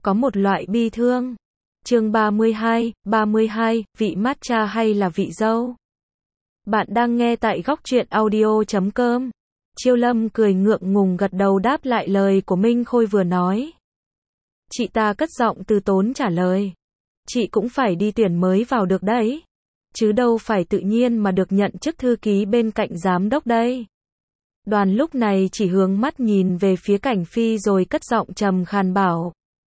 có một loại bi thương. Chương 32, vị matcha hay là vị dâu? Bạn đang nghe tại góc truyện audio.com. Chiêu Lâm cười ngượng ngùng gật đầu đáp lại lời của Minh Khôi vừa nói. Chị ta cất giọng từ tốn trả lời. Chị cũng phải đi tuyển mới vào được đấy. Chứ đâu phải tự nhiên mà được nhận chức thư ký bên cạnh giám đốc đây. Đoàn lúc này chỉ hướng mắt nhìn về phía Cảnh Phi rồi cất giọng trầm khàn bảo.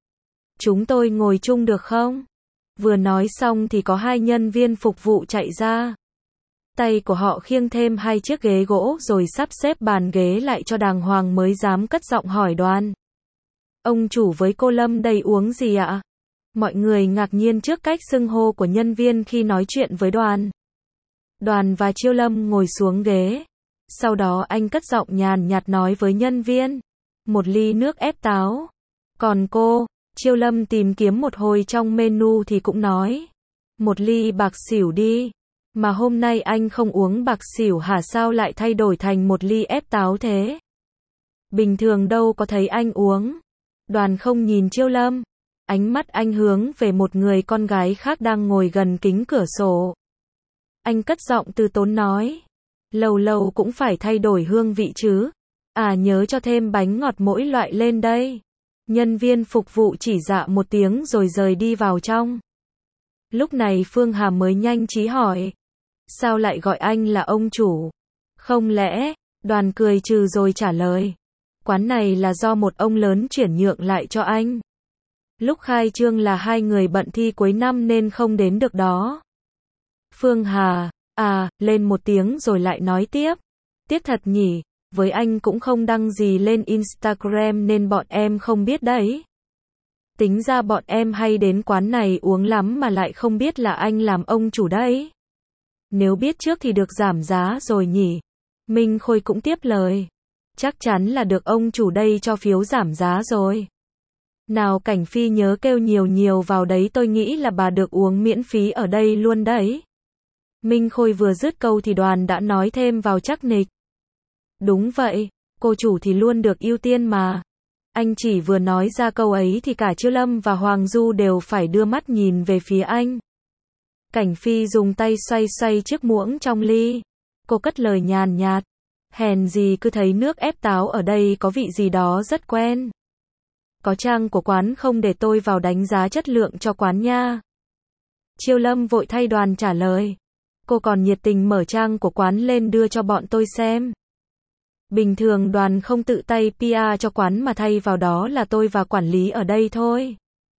Chúng tôi ngồi chung được không? Vừa nói xong thì có hai nhân viên phục vụ chạy ra. Tay của họ khiêng thêm hai chiếc ghế gỗ rồi sắp xếp bàn ghế lại cho đàng hoàng mới dám cất giọng hỏi Đoàn. Ông chủ với cô Lâm đây uống gì ạ? Mọi người ngạc nhiên trước cách xưng hô của nhân viên khi nói chuyện với Đoàn. Đoàn và Chiêu Lâm ngồi xuống ghế. Sau đó anh cất giọng nhàn nhạt nói với nhân viên. Một ly nước ép táo. Còn cô, Chiêu Lâm tìm kiếm một hồi trong menu thì cũng nói. Một ly bạc xỉu đi. Mà hôm nay anh không uống bạc xỉu hả, sao lại thay đổi thành một ly ép táo thế? Bình thường đâu có thấy anh uống. Đoàn không nhìn Chiêu Lâm. Ánh mắt anh hướng về một người con gái khác đang ngồi gần kính cửa sổ. Anh cất giọng từ tốn nói. Lâu lâu cũng phải thay đổi hương vị chứ. À, nhớ cho thêm bánh ngọt mỗi loại lên đây. Nhân viên phục vụ chỉ dạ một tiếng rồi rời đi vào trong. Lúc này Phương Hà mới nhanh trí hỏi. Sao lại gọi anh là ông chủ? Không lẽ? Đoàn cười trừ rồi trả lời. Quán này là do một ông lớn chuyển nhượng lại cho anh. Lúc khai trương là hai người bận thi cuối năm nên không đến được đó. Phương Hà, lên một tiếng rồi lại nói tiếp. Tiếc thật nhỉ, với anh cũng không đăng gì lên Instagram nên bọn em không biết đấy. Tính ra bọn em hay đến quán này uống lắm mà lại không biết là anh làm ông chủ đấy. Nếu biết trước thì được giảm giá rồi nhỉ. Minh Khôi cũng tiếp lời. Chắc chắn là được ông chủ đây cho phiếu giảm giá rồi. Nào Cảnh Phi nhớ kêu nhiều nhiều vào đấy, tôi nghĩ là bà được uống miễn phí ở đây luôn đấy. Minh Khôi vừa dứt câu thì Đoàn đã nói thêm vào chắc nịch. Đúng vậy, cô chủ thì luôn được ưu tiên mà. Anh chỉ vừa nói ra câu ấy thì cả Chiêu Lâm và Hoàng Du đều phải đưa mắt nhìn về phía anh. Cảnh Phi dùng tay xoay xoay chiếc muỗng trong ly. Cô cất lời nhàn nhạt. Hèn gì cứ thấy nước ép táo ở đây có vị gì đó rất quen. Có trang của quán không để tôi vào đánh giá chất lượng cho quán nha. Chiêu Lâm vội thay Đoàn trả lời. Cô còn nhiệt tình mở trang của quán lên đưa cho bọn tôi xem. Bình thường Đoàn không tự tay PR cho quán mà thay vào đó là tôi và quản lý ở đây thôi.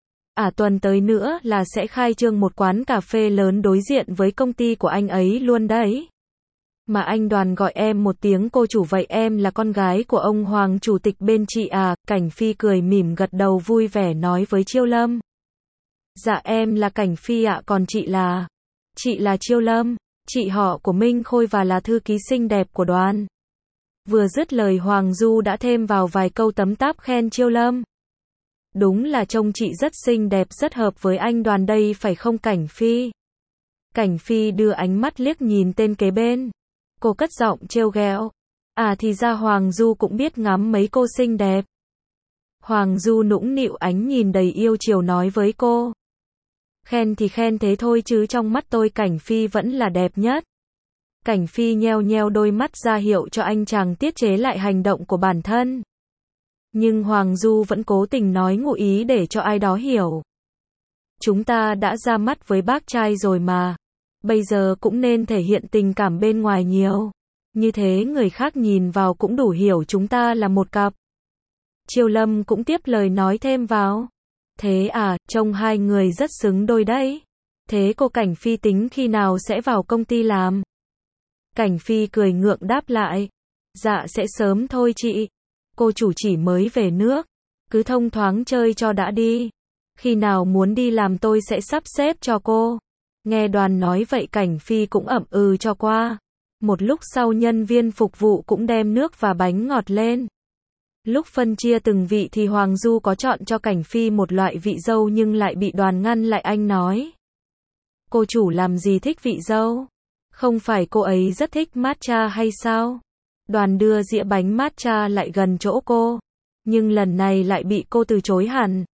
Tuần tới nữa là sẽ khai trương một quán cà phê lớn đối diện với công ty của anh ấy luôn đấy. Mà anh Đoàn gọi em một tiếng cô chủ, vậy em là con gái của ông Hoàng chủ tịch bên chị à? Cảnh Phi cười mỉm gật đầu vui vẻ nói với Chiêu Lâm. Dạ em là Cảnh Phi ạ, còn chị là? Chị là Chiêu Lâm, chị họ của Minh Khôi và là thư ký xinh đẹp của Đoàn. Vừa dứt lời Hoàng Du đã thêm vào vài câu tấm táp khen Chiêu Lâm. Đúng là trông chị rất xinh đẹp, rất hợp với anh Đoàn đây phải không Cảnh Phi? Cảnh Phi đưa ánh mắt liếc nhìn tên kế bên. Cô cất giọng trêu ghẹo. Thì ra Hoàng Du cũng biết ngắm mấy cô xinh đẹp. Hoàng Du nũng nịu ánh nhìn đầy yêu chiều nói với cô. Khen thì khen thế thôi chứ trong mắt tôi Cảnh Phi vẫn là đẹp nhất. Cảnh Phi nheo nheo đôi mắt ra hiệu cho anh chàng tiết chế lại hành động của bản thân. Nhưng Hoàng Du vẫn cố tình nói ngụ ý để cho ai đó hiểu. Chúng ta đã ra mắt với bác trai rồi mà. Bây giờ cũng nên thể hiện tình cảm bên ngoài nhiều. Như thế người khác nhìn vào cũng đủ hiểu chúng ta là một cặp. Chiêu Lâm cũng tiếp lời nói thêm vào. Thế trông hai người rất xứng đôi đấy. Thế cô Cảnh Phi tính khi nào sẽ vào công ty làm? Cảnh Phi cười ngượng đáp lại. Dạ sẽ sớm thôi chị. Cô chủ chỉ mới về nước. Cứ thông thoáng chơi cho đã đi. Khi nào muốn đi làm tôi sẽ sắp xếp cho cô. Nghe Đoàn nói vậy Cảnh Phi cũng ậm ừ cho qua. Một lúc sau nhân viên phục vụ cũng đem nước và bánh ngọt lên. Lúc phân chia từng vị thì Hoàng Du có chọn cho Cảnh Phi một loại vị dâu nhưng lại bị Đoàn ngăn lại. Anh nói. Cô chủ làm gì thích vị dâu? Không phải cô ấy rất thích matcha hay sao? Đoàn đưa dĩa bánh matcha lại gần chỗ cô. Nhưng lần này lại bị cô từ chối hẳn.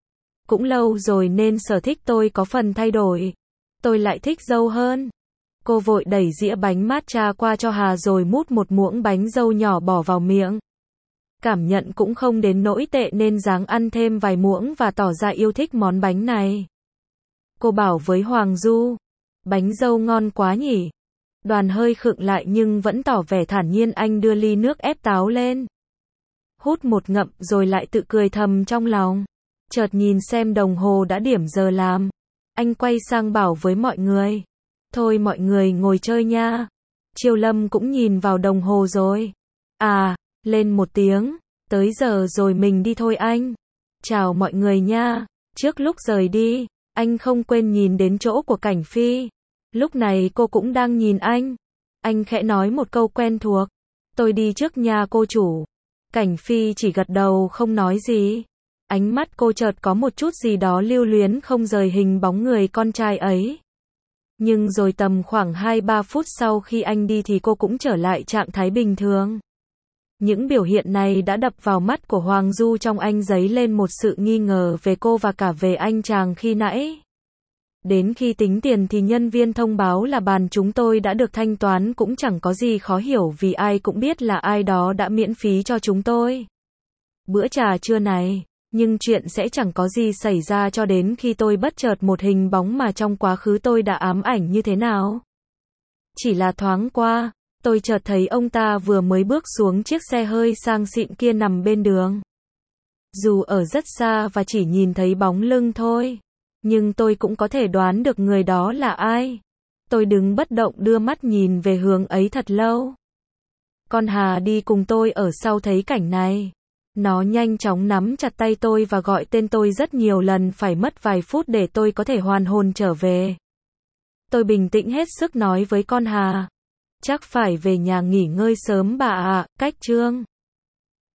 Cũng lâu rồi nên sở thích tôi có phần thay đổi. Tôi lại thích dâu hơn. Cô vội đẩy dĩa bánh matcha qua cho Hà rồi mút một muỗng bánh dâu nhỏ bỏ vào miệng. Cảm nhận cũng không đến nỗi tệ nên ráng ăn thêm vài muỗng và tỏ ra yêu thích món bánh này. Cô bảo với Hoàng Du, bánh dâu ngon quá nhỉ. Đoàn hơi khựng lại nhưng vẫn tỏ vẻ thản nhiên. Anh đưa ly nước ép táo lên. Hút một ngậm rồi lại tự cười thầm trong lòng. Chợt nhìn xem đồng hồ đã điểm giờ làm. Anh quay sang bảo với mọi người. Thôi mọi người ngồi chơi nha. Chiêu Lâm cũng nhìn vào đồng hồ rồi. À, lên một tiếng. Tới giờ rồi mình đi thôi anh. Chào mọi người nha. Trước lúc rời đi, anh không quên nhìn đến chỗ của Cảnh Phi. Lúc này cô cũng đang nhìn anh. Anh khẽ nói một câu quen thuộc. Tôi đi trước nha cô chủ. Cảnh Phi chỉ gật đầu không nói gì. Ánh mắt cô chợt có một chút gì đó lưu luyến không rời hình bóng người con trai ấy. Nhưng rồi tầm khoảng 2-3 phút sau khi anh đi thì cô cũng trở lại trạng thái bình thường. Những biểu hiện này đã đập vào mắt của Hoàng Du, trong anh dấy lên một sự nghi ngờ về cô và cả về anh chàng khi nãy. Đến khi tính tiền thì nhân viên thông báo là bàn chúng tôi đã được thanh toán, cũng chẳng có gì khó hiểu vì ai cũng biết là ai đó đã miễn phí cho chúng tôi bữa trà trưa này. Nhưng chuyện sẽ chẳng có gì xảy ra cho đến khi tôi bất chợt một hình bóng mà trong quá khứ tôi đã ám ảnh như thế nào. Chỉ là thoáng qua, tôi chợt thấy ông ta vừa mới bước xuống chiếc xe hơi sang xịn kia nằm bên đường. Dù ở rất xa và chỉ nhìn thấy bóng lưng thôi, nhưng tôi cũng có thể đoán được người đó là ai. Tôi đứng bất động đưa mắt nhìn về hướng ấy thật lâu. Con Hà đi cùng tôi ở sau thấy cảnh này. Nó nhanh chóng nắm chặt tay tôi và gọi tên tôi rất nhiều lần, phải mất vài phút để tôi có thể hoàn hồn trở về. Tôi bình tĩnh hết sức nói với con Hà. Chắc phải về nhà nghỉ ngơi sớm bà ạ, cách Trương.